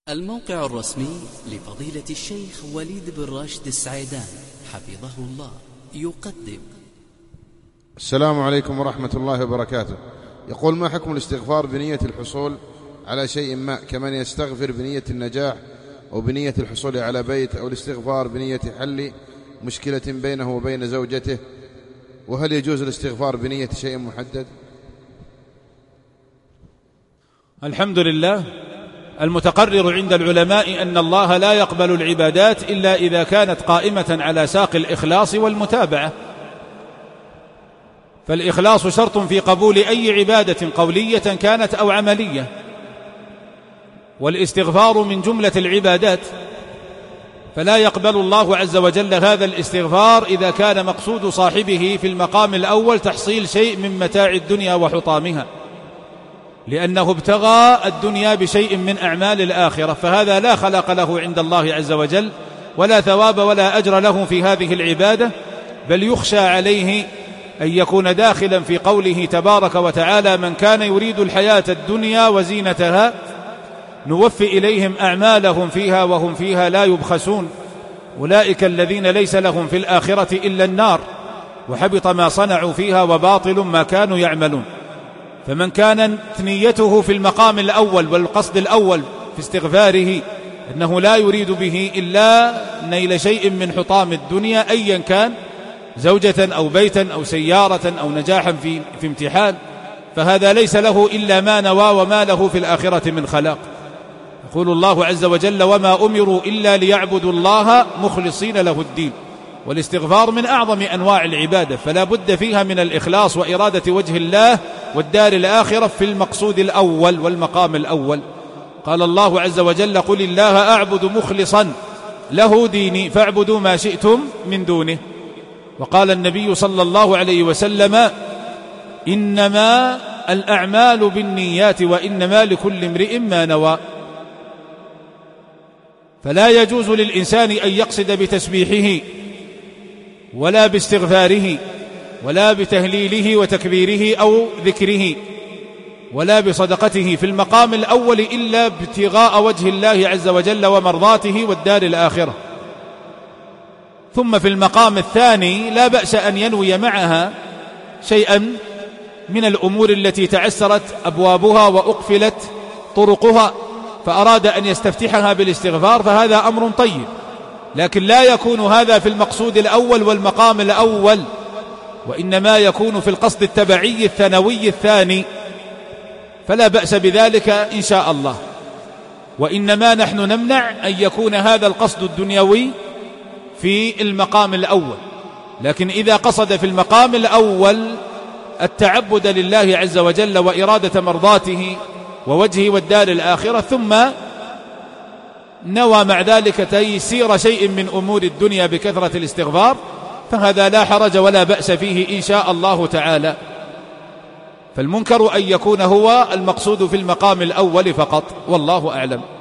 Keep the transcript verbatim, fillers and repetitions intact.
الموقع الرسمي لفضيلة الشيخ وليد بن راشد السعيدان حفظه الله يقدم. السلام عليكم ورحمة الله وبركاته. يقول: ما حكم الاستغفار بنية الحصول على شيء ما كمن يستغفر بنية النجاح أو بنية الحصول على بيت، أو الاستغفار بنية حل مشكلة بينه وبين زوجته؟ وهل يجوز الاستغفار بنية شيء محدد؟ الحمد لله. المتقرر عند العلماء أن الله لا يقبل العبادات إلا إذا كانت قائمة على ساق الإخلاص والمتابعة، فالإخلاص شرط في قبول أي عبادة قولية كانت أو عملية، والاستغفار من جملة العبادات، فلا يقبل الله عز وجل هذا الاستغفار إذا كان مقصود صاحبه في المقام الأول تحصيل شيء من متاع الدنيا وحطامها، لأنه ابتغى الدنيا بشيء من أعمال الآخرة، فهذا لا خلق له عند الله عز وجل ولا ثواب ولا أجر له في هذه العبادة، بل يخشى عليه أن يكون داخلا في قوله تبارك وتعالى: من كان يريد الحياة الدنيا وزينتها نوفي إليهم أعمالهم فيها وهم فيها لا يبخسون، أولئك الذين ليس لهم في الآخرة إلا النار وحبط ما صنعوا فيها وباطل ما كانوا يعملون. فمن كانت نيته في المقام الأول والقصد الأول في استغفاره أنه لا يريد به إلا نيل شيء من حطام الدنيا أيا كان، زوجة أو بيتا أو سيارة أو نجاحا في, في امتحان، فهذا ليس له إلا ما نوى وما له في الآخرة من خلاق. يقول الله عز وجل: وما أمروا إلا ليعبدوا الله مخلصين له الدين. والاستغفار من أعظم أنواع العبادة، فلا بد فيها من الإخلاص وإرادة وجه الله والدار الآخرة في المقصود الأول والمقام الأول. قال الله عز وجل: قل الله أعبد مخلصا له ديني فاعبدوا ما شئتم من دونه. وقال النبي صلى الله عليه وسلم: إنما الأعمال بالنيات وإنما لكل امرئ ما نوى. فلا يجوز للإنسان أن يقصد بتسبيحه ولا باستغفاره ولا بتهليله وتكبيره أو ذكره ولا بصدقته في المقام الأول إلا ابتغاء وجه الله عز وجل ومرضاته والدار الآخرة. ثم في المقام الثاني لا بأس أن ينوي معها شيئا من الأمور التي تعسرت أبوابها وأقفلت طرقها، فأراد أن يستفتحها بالاستغفار، فهذا أمر طيب، لكن لا يكون هذا في المقصود الأول والمقام الأول، وإنما يكون في القصد التبعي الثانوي الثاني، فلا بأس بذلك إن شاء الله. وإنما نحن نمنع أن يكون هذا القصد الدنيوي في المقام الأول، لكن إذا قصد في المقام الأول التعبد لله عز وجل وإرادة مرضاته ووجهه والدار الآخرة، ثم نوى مع ذلك تيسير شيء من أمور الدنيا بكثرة الاستغفار، فهذا لا حرج ولا بأس فيه إن شاء الله تعالى. فالمنكر أن يكون هو المقصود في المقام الأول فقط، والله أعلم.